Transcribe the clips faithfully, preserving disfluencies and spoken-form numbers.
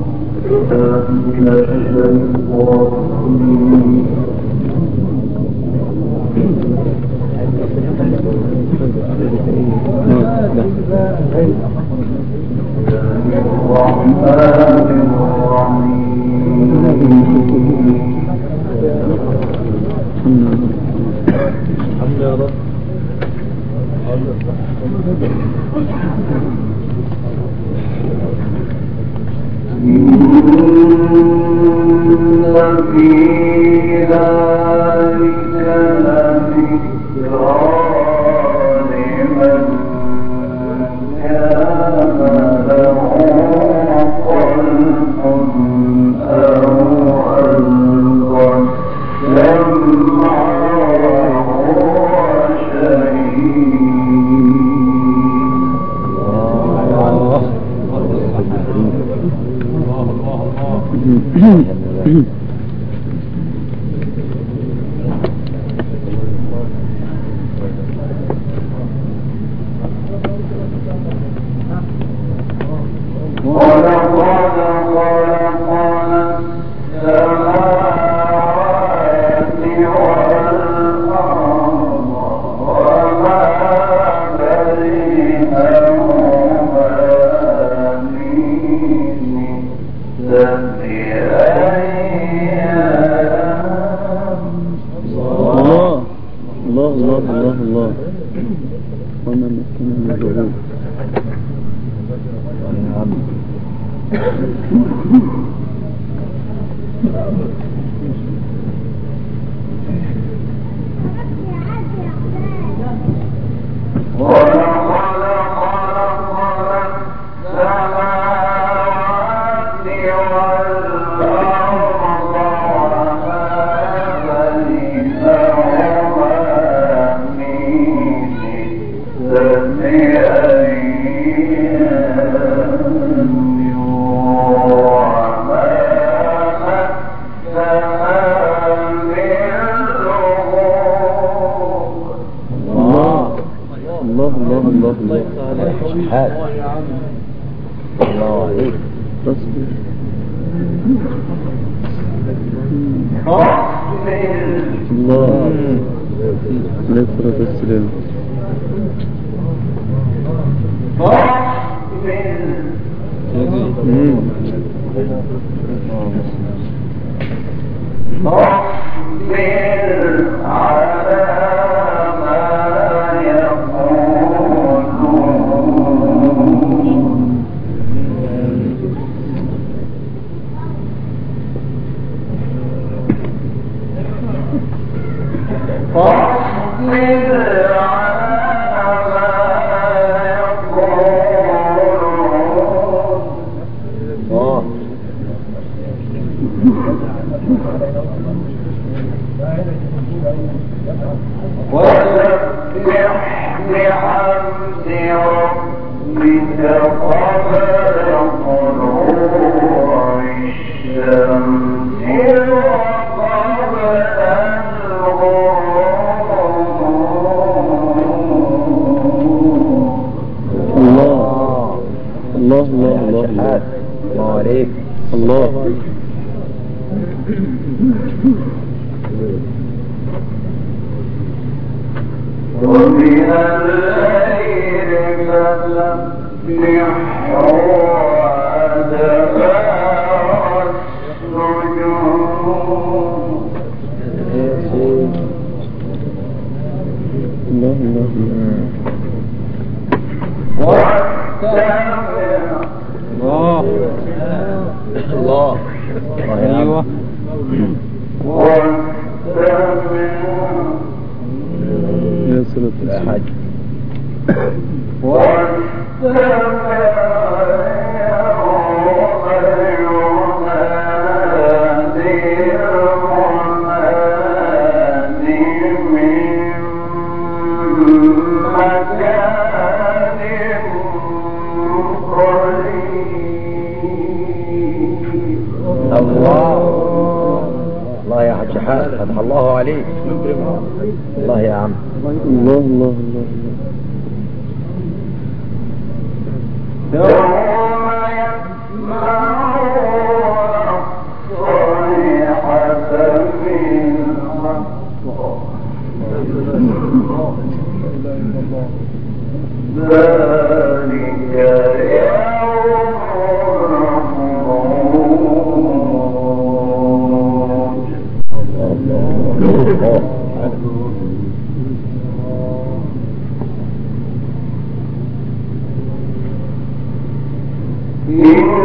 يوم يسمعون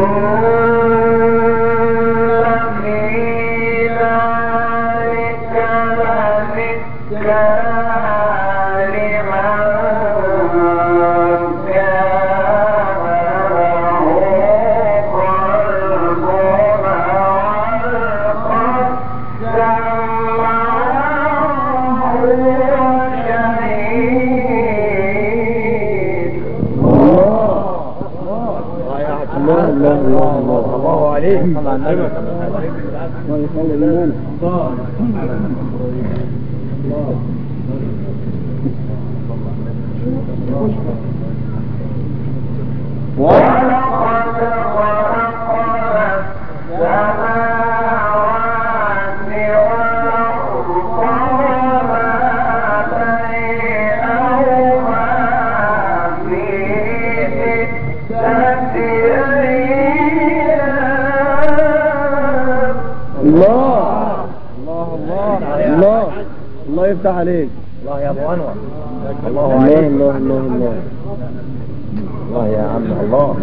يفتح عليك. الله يا ابو انور. الله عليك. الله الله الله الله يا عم. الله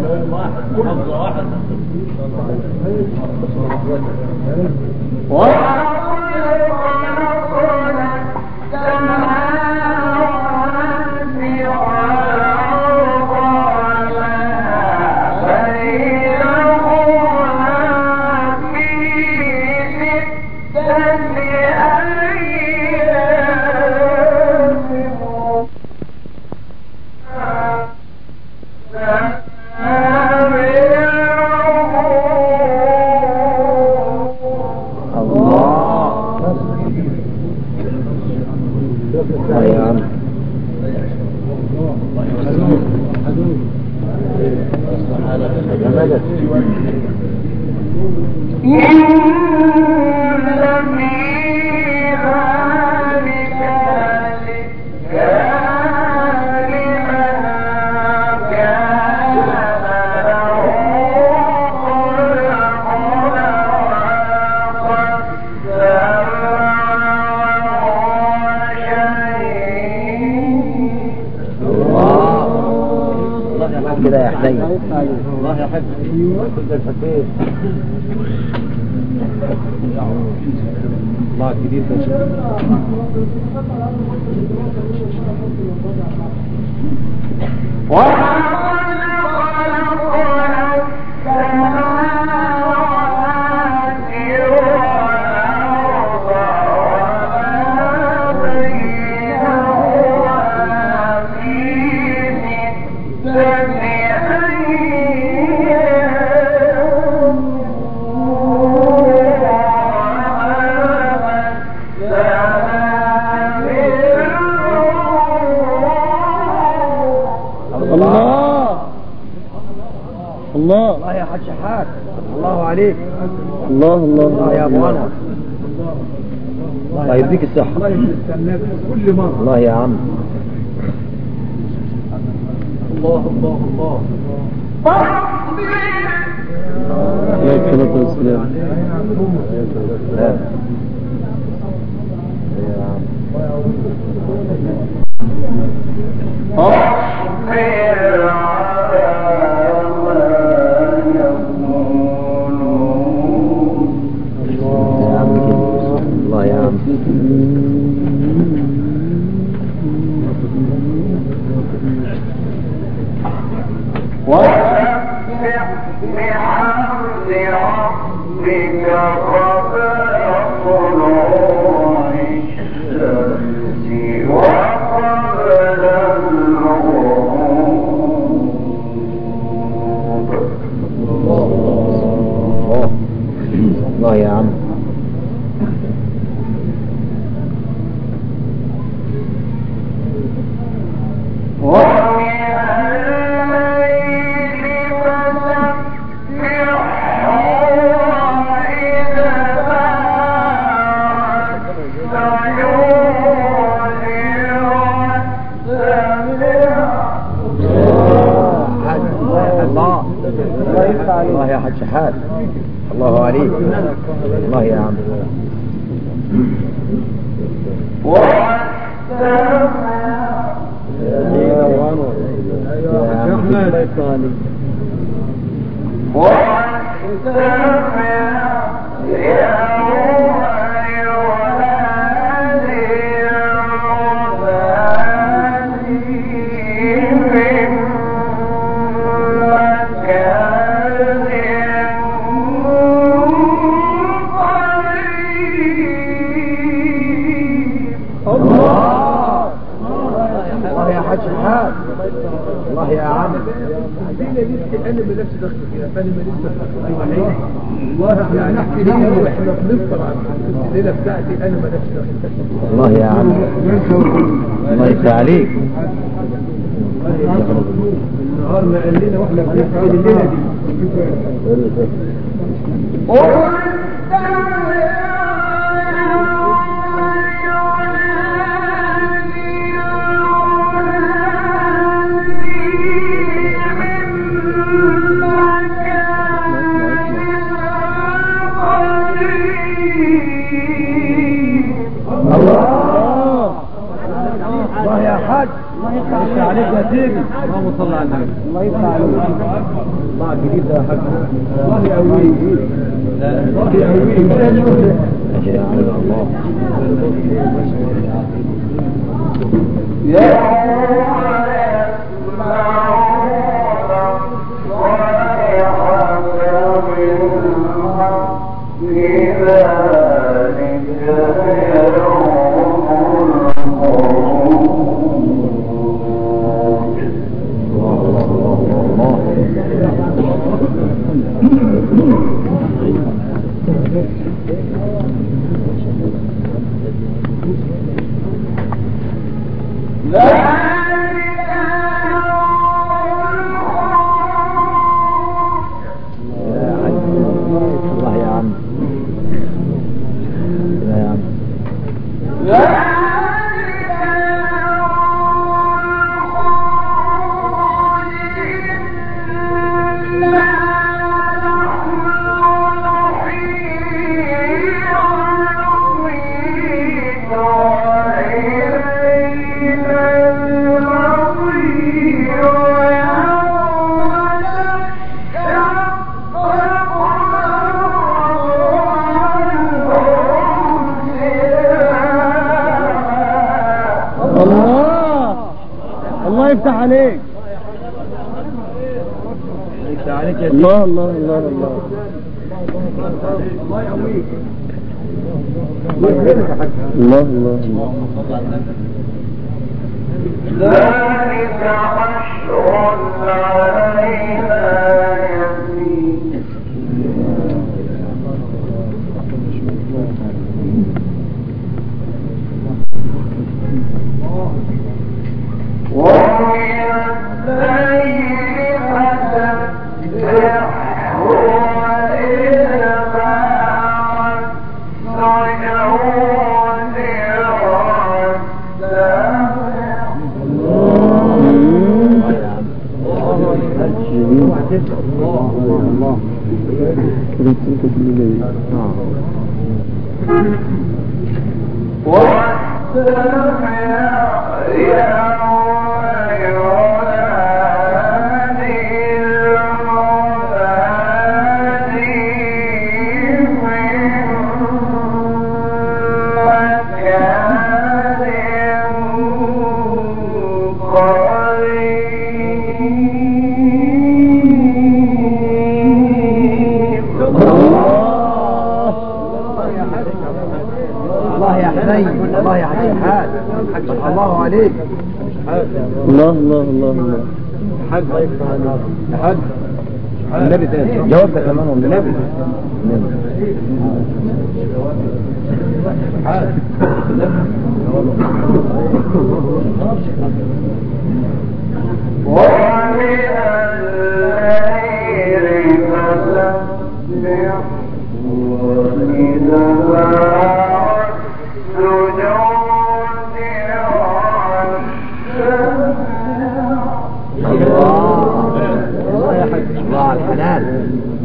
كده يا حسين. الله يا حبيبي. الله جديد الله يا حاج شحات. الله عليك. الله الله الله يا ابو انور. الله يديك الصحة. الله يستناك كل مرة. الله يا عم. الله الله الله. يا الصلاة والسلام. يا عم. الله يا عم. وسبح بحمد ربك قبل طلوع الشمس وقبل الغروب. الله يا عم. الله يا حاج شحات. الله عليك. الله يا عم. الله يا عم خلينا نحكي انا بنفسي دخل فيها فانا ما لسه والله يعني نحكي ليه واحنا بنفطر عن الليله بتاعتي انا ما نفسي دخل الله يا عم الله يفتح عليك النهار ما قال لنا واحنا بنفطر الليله دي الله يا حاج الله يفتح عليك يا سيدي اللهم صل على النبي الله يفتح عليك الله جديد يا حاج الله يقويك الله يقويك يا الله يفتح عليك يفتح عليك يا الله الله الله الله الله يقويك الله الله الله ذلك حشر علينا يسير ومن الليل فسبحه وإدبار السجود والسمع الله يا حاج الله عليك الله الله الله الله حاج يا حاج النبي تاني جواب ده كمان من النبي ومن الليل فسبح الله الحلال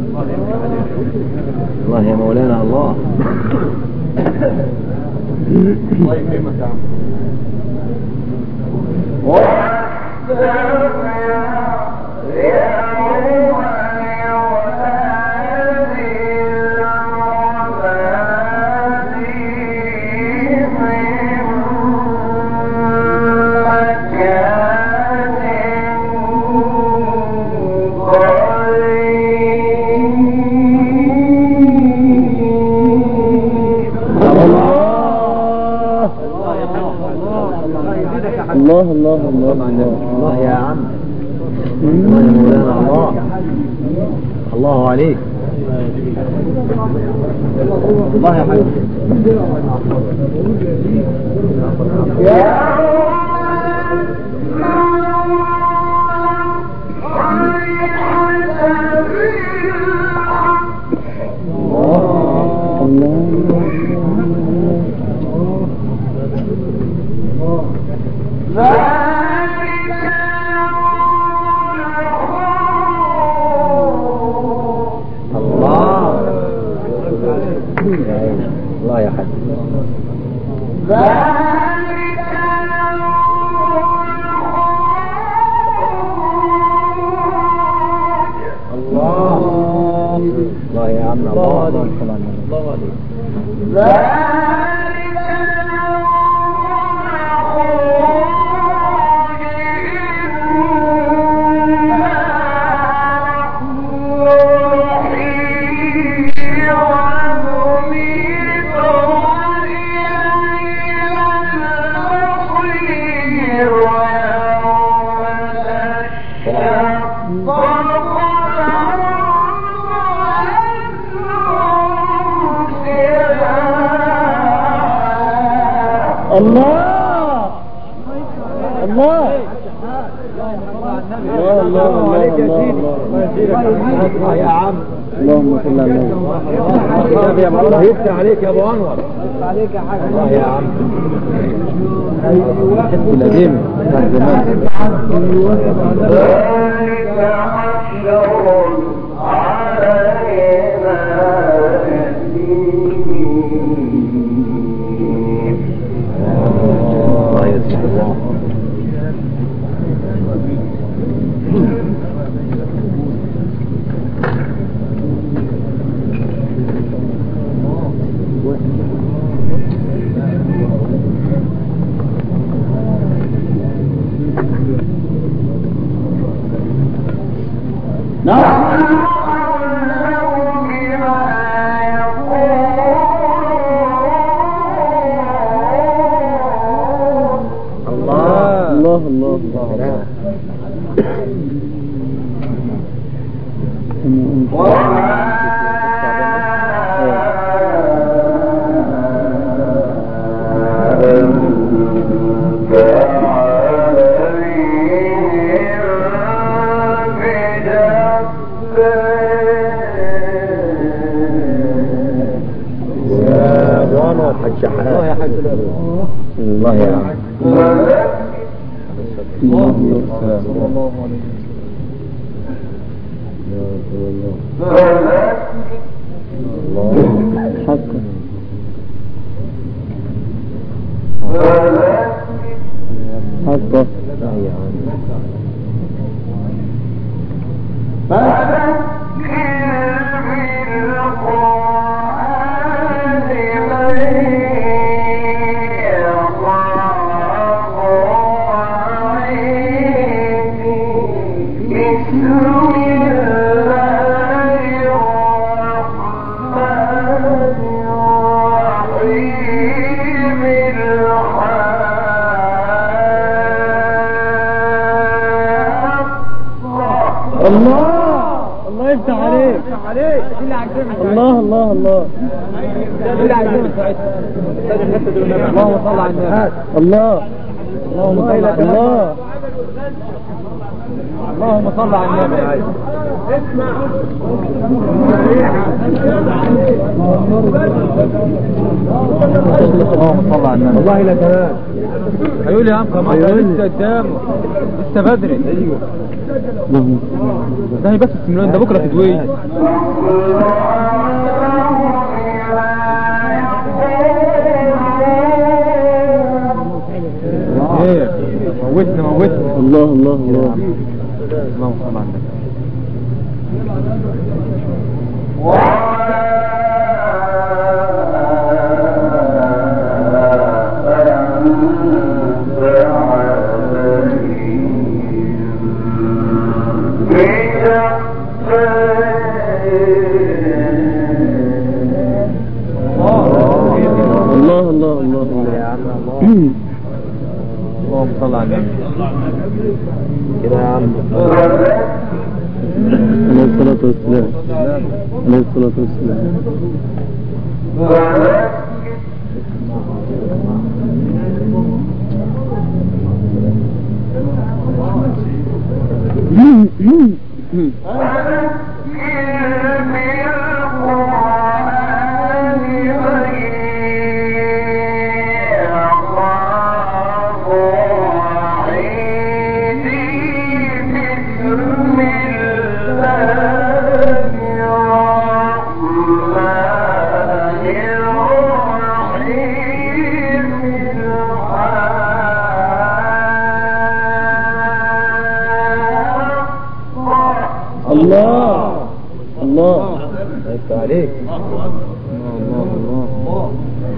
الله يا مولانا الله الله يكرمك يا عم الله يا عم. الله يا مولانا. الله الله عليك. الله يا حبيبي. الله يا حبيبي. الله يا عم. الله عليك. الله عليك. الله الله الله الله عليك يا سيدي. الله يا عم. اللهم صل على النبي. الله يفتح عليك يا ابو انور. يفتح عليك يا حاج. الله يا عم. حس القديم بتاع زمان. الله يا عم. الله الله الله. اللهم صل على النبي. الله اللهم صل على الله. اللهم صل على النبي. اسمع اللهم صل على النبي. والله لا تمام. هيقول يا عم كمان لسه قدامه لسه بدري. ايوه ده بس السمران ده بكره تدوي. ايه موتنا موتنا. الله الله الله. اللهم صل على النبي. الله الله الله. اللهم صل على النبي. كده يا عم. عليه الصلاة والسلام. عليه الصلاة والسلام. الله الله يفتح عليك. الله الله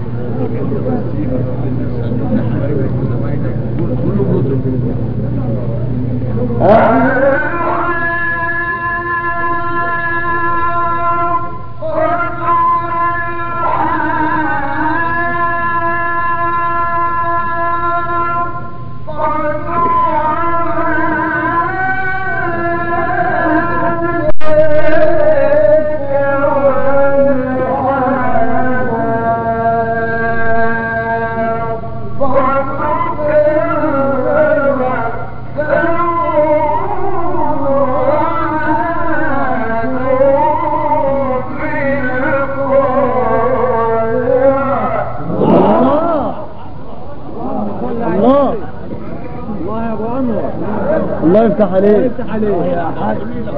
الله يفتح عليك. الله يفتح عليك يا حاج.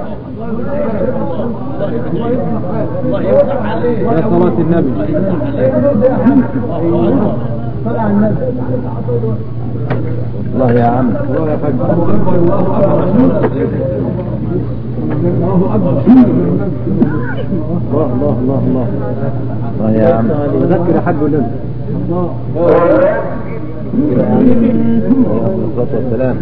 الله يفتح عليك يا صلاة النبي. صلى على النبي. الله يا عم. الله يا حاج. الله الله الله الله الله يا عم. ذكر يا حاج النبي. الله كده يا عم. عليه الصلاة والسلام.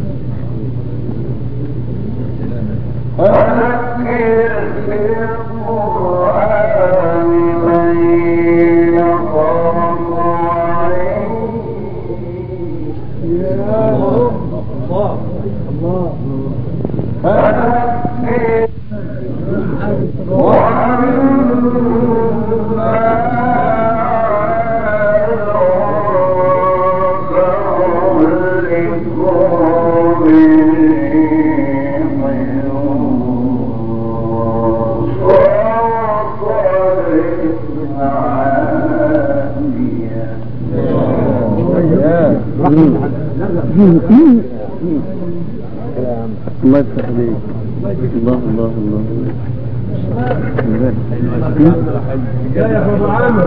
الله يفتح عليك. الله الله الله يا يا ابو عامر.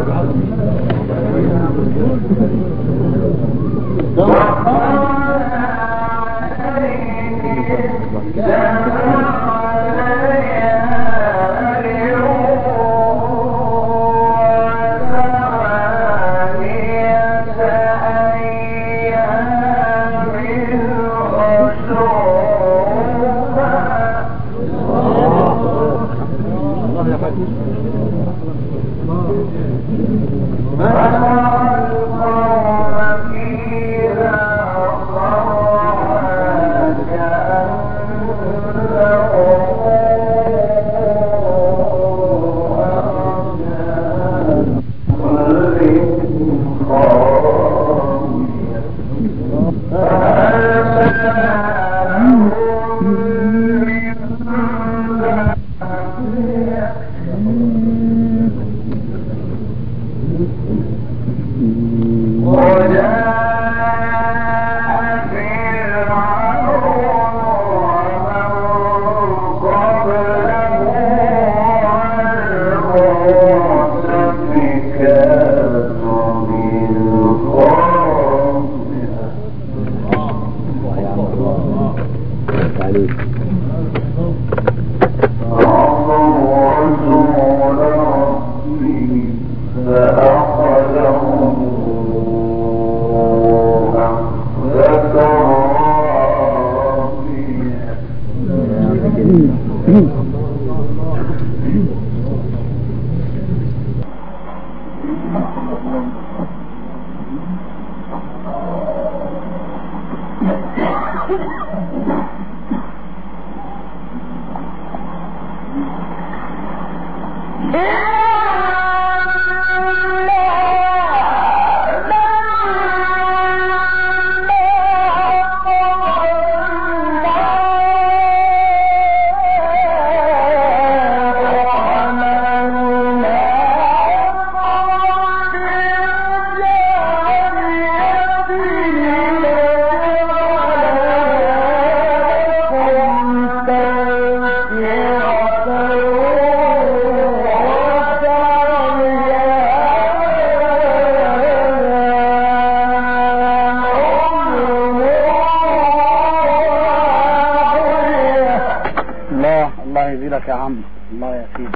يزيدك يا عم، الله يزيدك.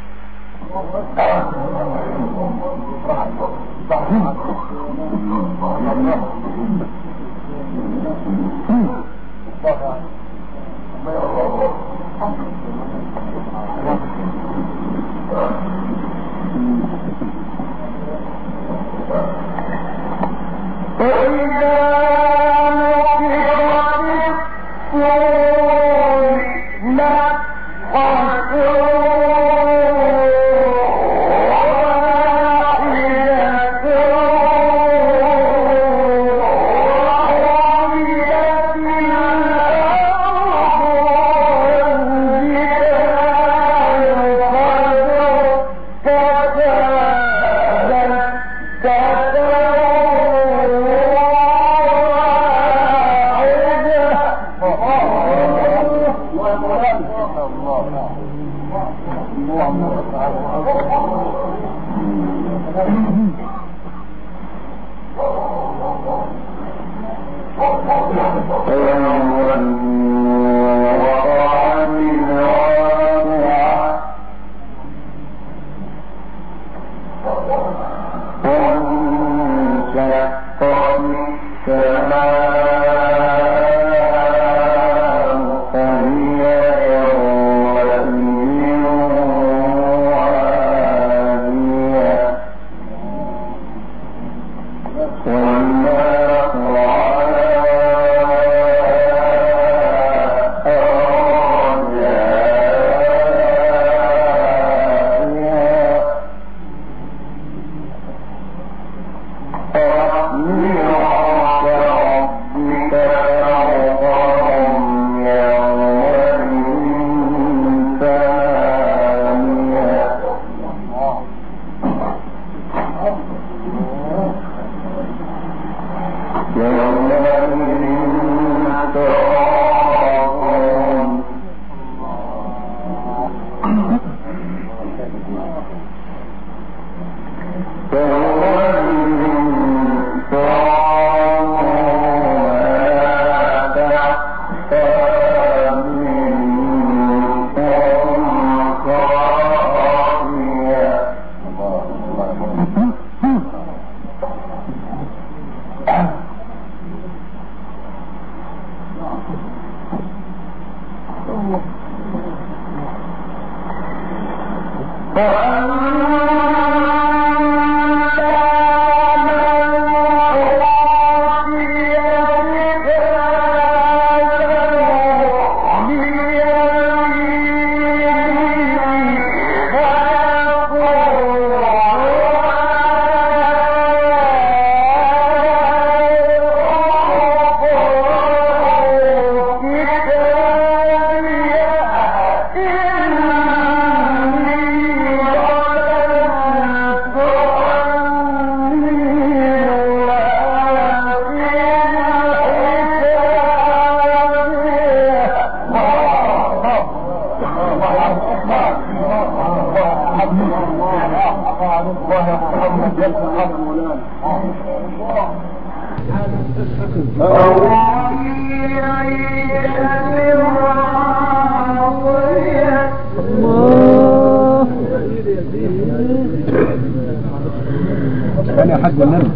يا حاج والنبي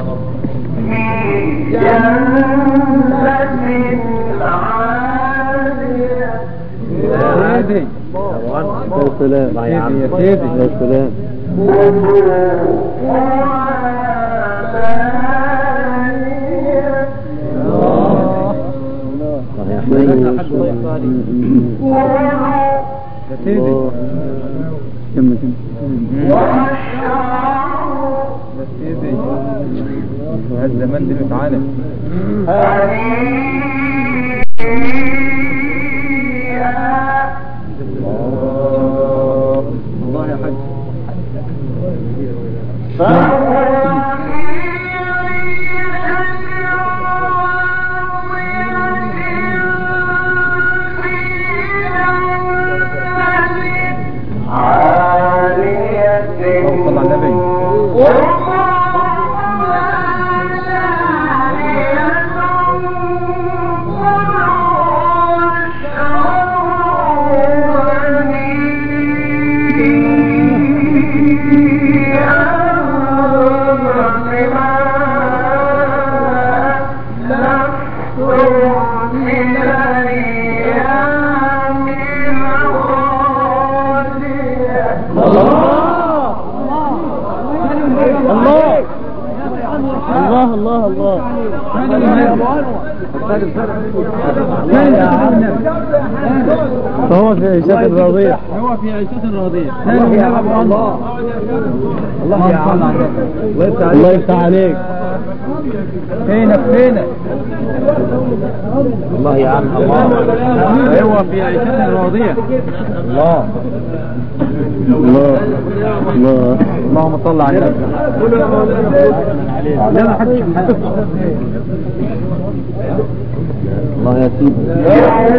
سيدي يا سلام يا سيدي يا سلام يا سيدي كم كم سيدي الزمان دي متعانق الله يا حاج صلى على النبي Thank you. الله فهو في عيشة راضية. هو في عيشة راضية. الله يا عم الله. الله يا عم الله يفتح عليك. فينك فينك الله يا عم الله. هو في عيشة راضية. الله الله الله اللهم صل على النبي. لا ما حدش الله يا سيدي.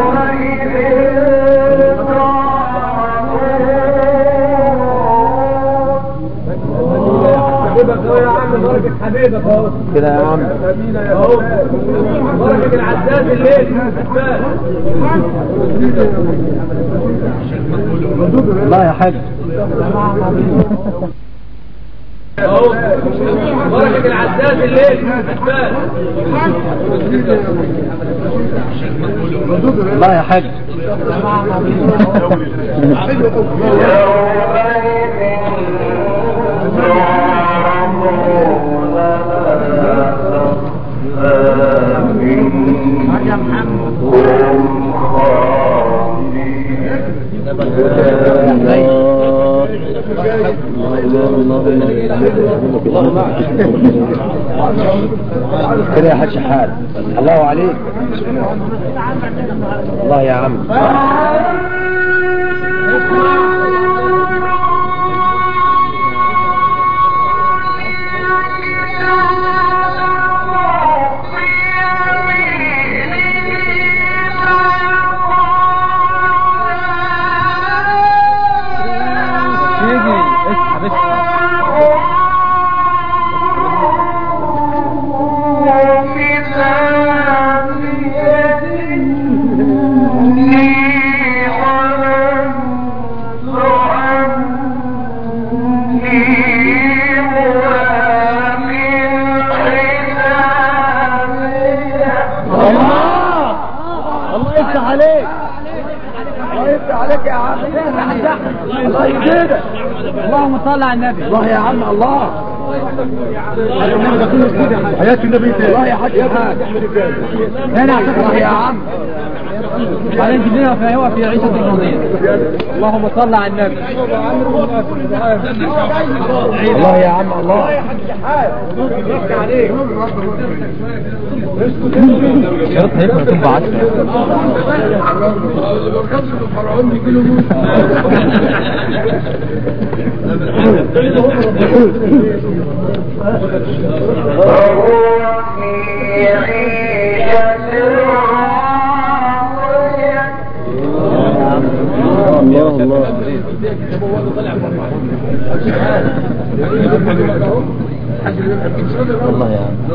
حبيبك اهو كده يا عم. اهو بركة العداد الليل. الله يا حاج. اهو بركة العداد الليل. الله يا حاج. كده يا حاج شحات. الله عليك. الله يا عم. اللهم صل على النبي. الله يا عم الله. حياة النبي. الله يا حاج حاج. هنا الله يا عم. بعدين جبنا فهو في عيشة راضية. اللهم صل على النبي. الله يا عم الله. شرط هيك يكون بعد الله الله. الله يا عم.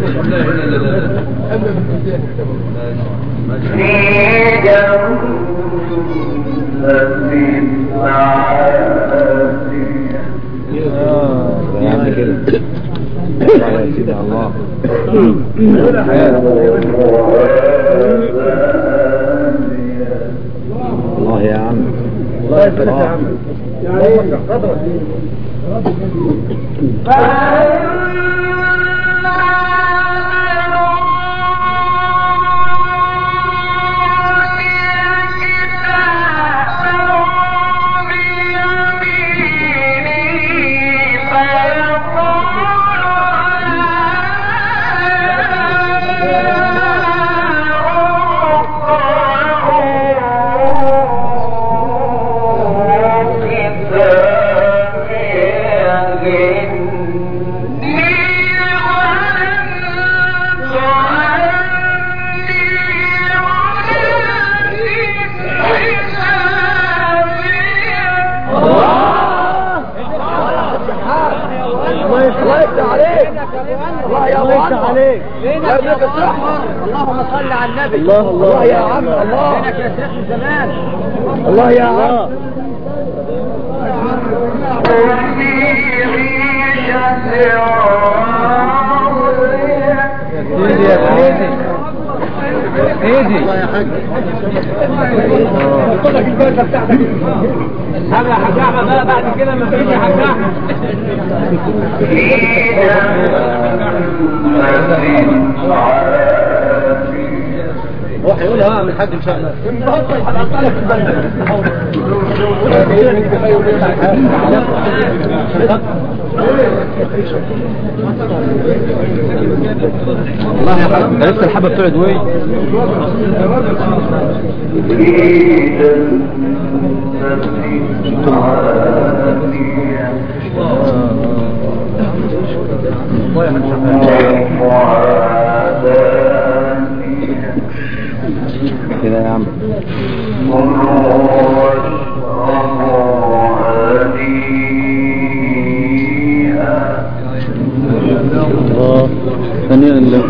يعني كده. الله يا سيدي الله. الله يا عم. الله يبارك يا عم. الله قدرك. اللهم صل على النبي. الله الله يا عم الله. فينك يا شيخ من زمان. الله يا عم. سيدي يا سيدي سيدي. الله يا حاج. هذا حاج احمد بقى بعد كده ما فيش يا حاج احمد. روح يقولها من حد ان شاء الله. والله يا حبيبي ده لسه الحبه بتقعد وين كده يا عم. الله ثانيا لله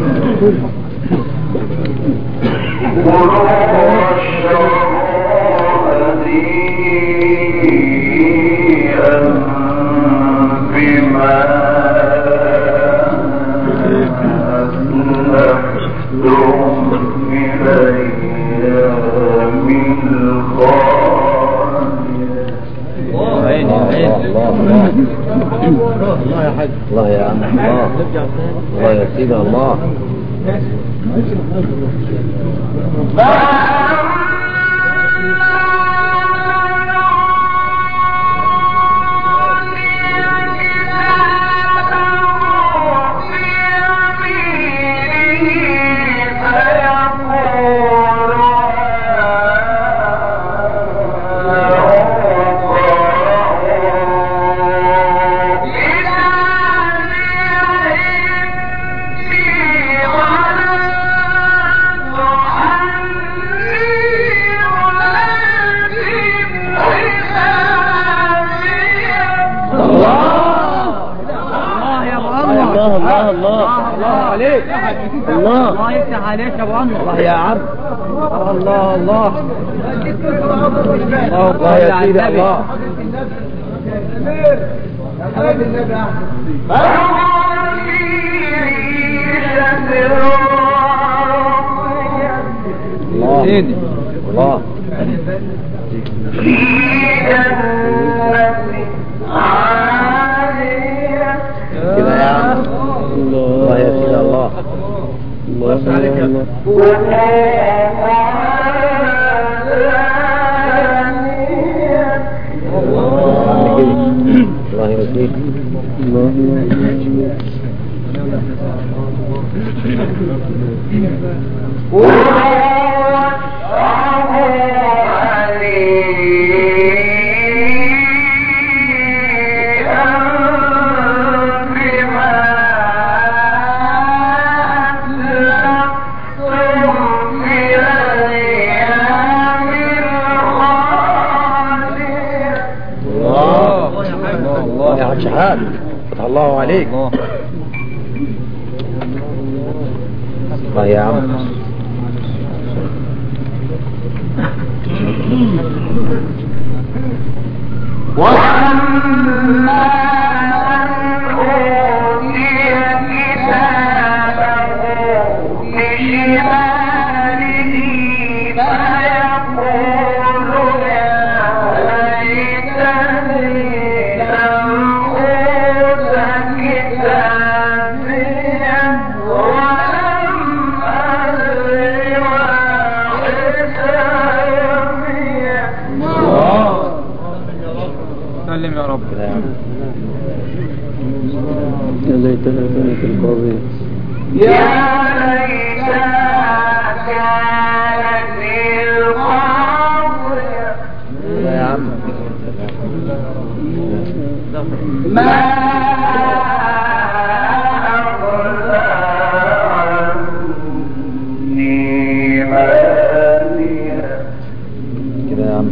الله يا حاج الله يا عم الله الله يا سيدي الله الله الله يفتح عليك يا ابو عمرو الله يا عم الله الله الله يا سيدي الله الله كده يا عم الله يا سيدي الله الله عليك يا الله الله يا سيدي شهاد فتح الله عليك الله يا عم وأما من أوتي كتابه بشماله فيقول يا ليتني سلم يا رب يا ليتها كانت القاضية يا ليتها كانت القاضية يا عم ما أغنى عني مالية كده يا عم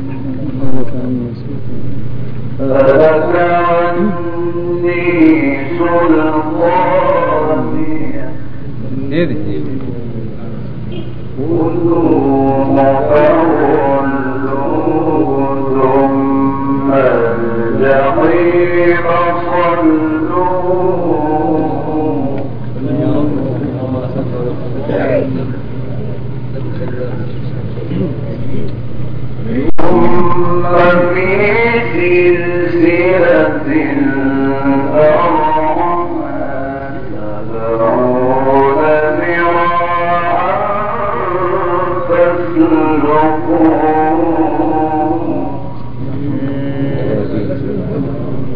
هلك عني سلطانية ايه دي خذوه فغلوه ثم الجحيم صلوه ثم في سلسلة أرضها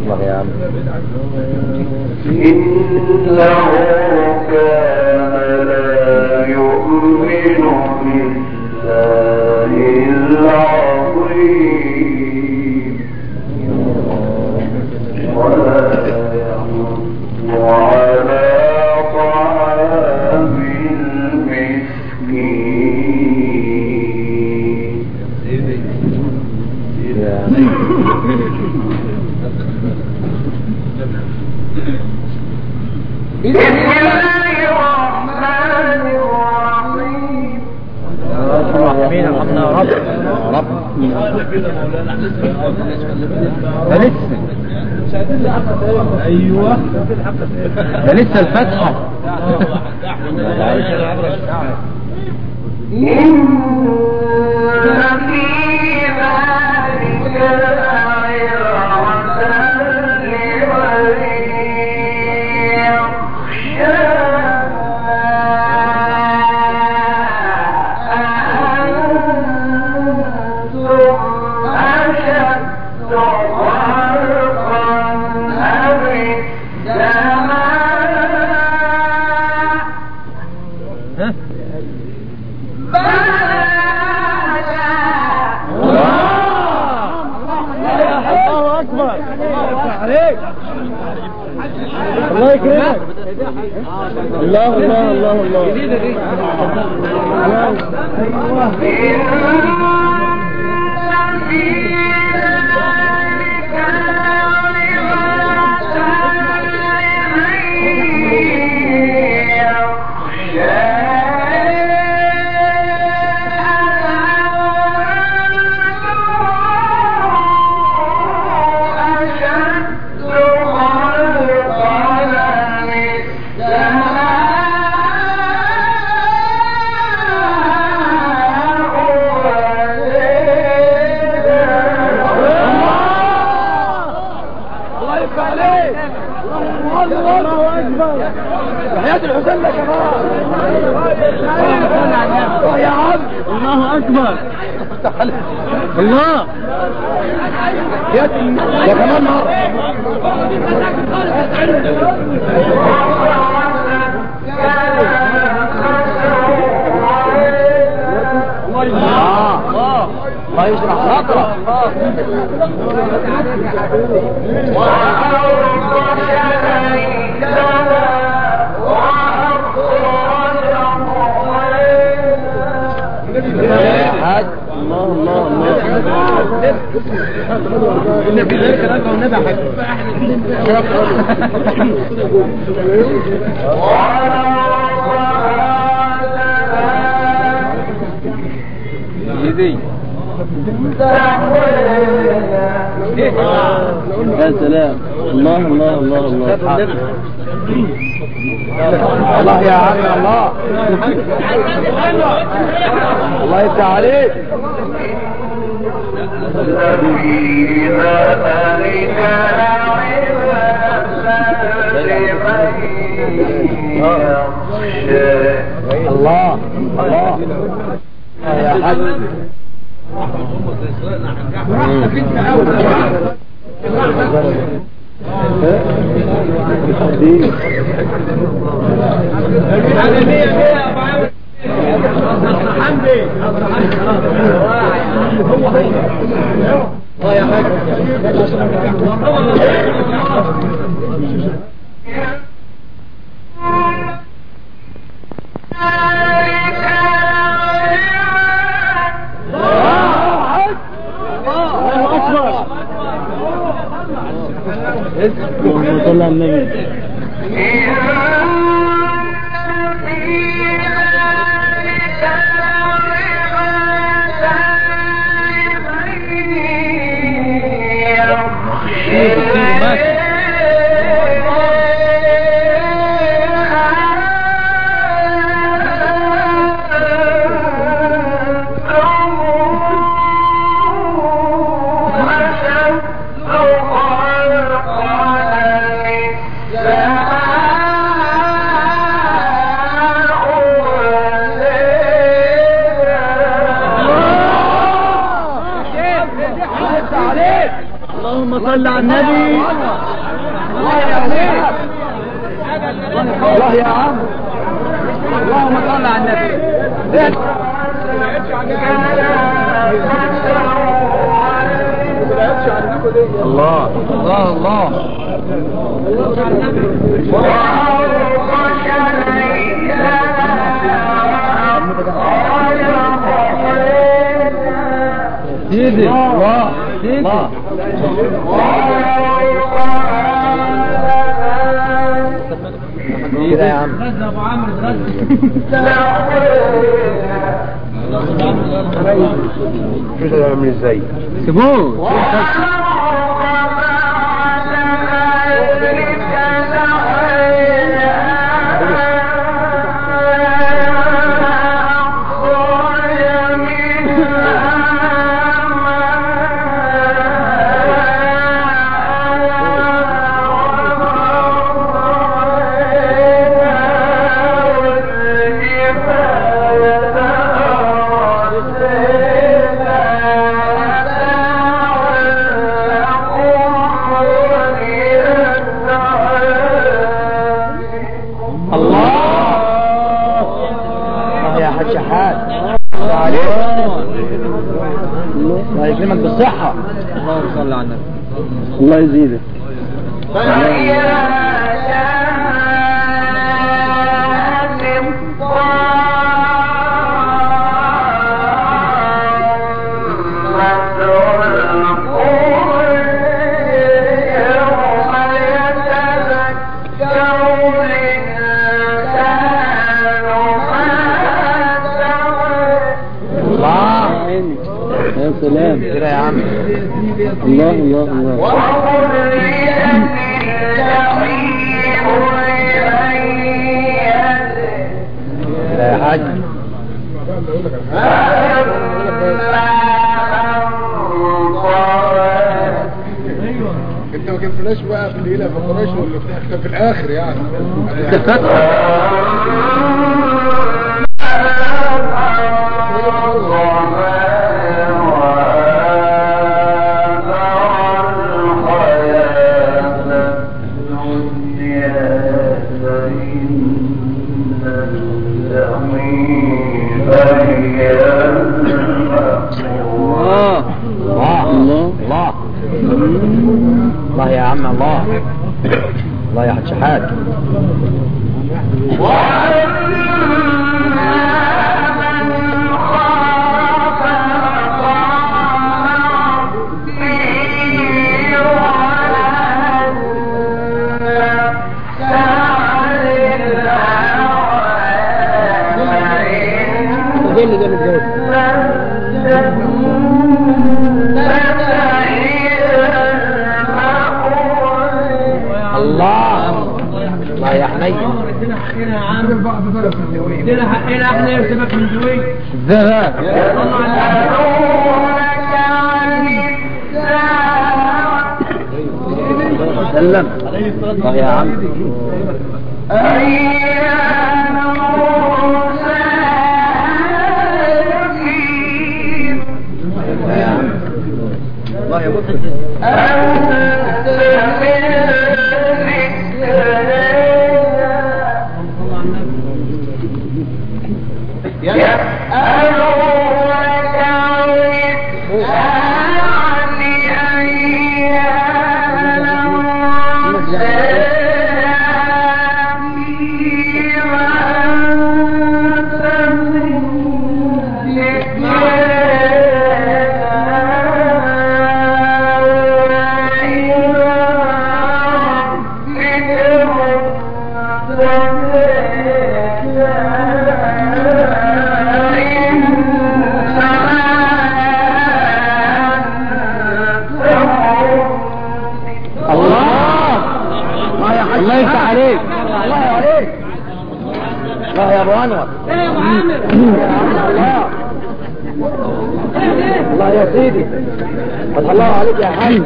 الله يا عم. إنه كان لا يؤمن بالله العظيم ولا يحض على طعام المسكين. بسم الله الرحمن الرحيم. الرحمن ارحمنا يا رب يا رب. ده لسه ايوه ده لسه الفتحه. إن في ذلك لعبرة لمن يخشى الله يكرمك. الله الله الله الله. حياة الحسين يا شباب. يا عم الله اكبر. الله يا يا كمان مرة. الله الله يشرح صدرك. الله الله الله. إن في ذلك الأجر والندى حاجة. يدي يا سلام. الله الله الله الله. الله يا عم الله. الله يفتح عليك. الله الله يا حاج اللهم صل على النبي. Oh صل على النبي. الله يا عم، اللهم صل على النبي. الله الله الله سيدي الله الله كده يا عم. غزة ابو عمرو غزة. شو ده عامل ازاي؟ سيبوه. الله يكرمك بالصحة. اللهم صل على النبي. الله يزيدك. سلام كده يا عم. الله الله الله. يا حاج انت ما جبتناش بقى في الليله في قريش ولا في الاخر يعني. الله يا عم الله الله يا حاج شحات. الله يا حنين ادينا حقنا يا عم. ادينا حقنا احنا يرتبك من دوي ازاي سلم. الله يا عم. الله يا بطل. الله يا ابو انور. الله يا سيدي فتح الله عليك يا حي.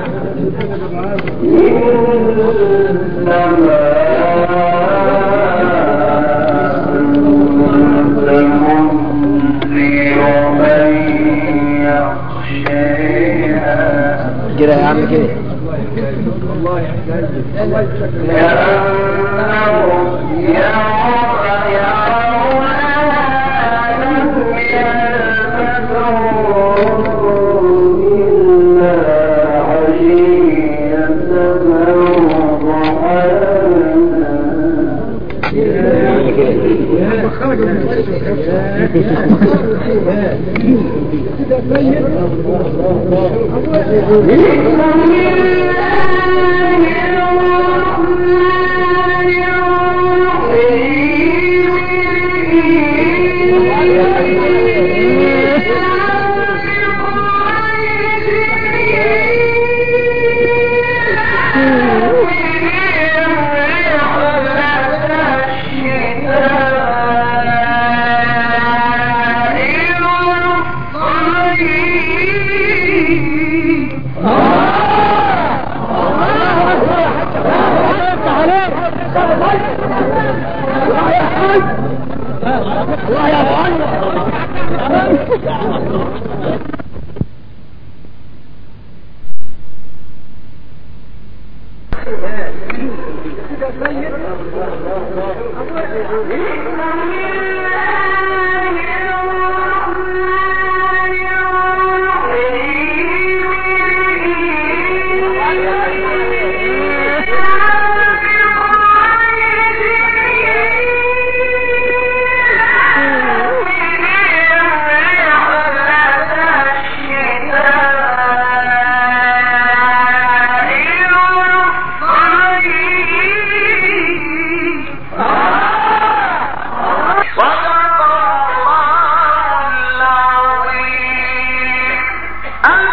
كده يا عم كده I'm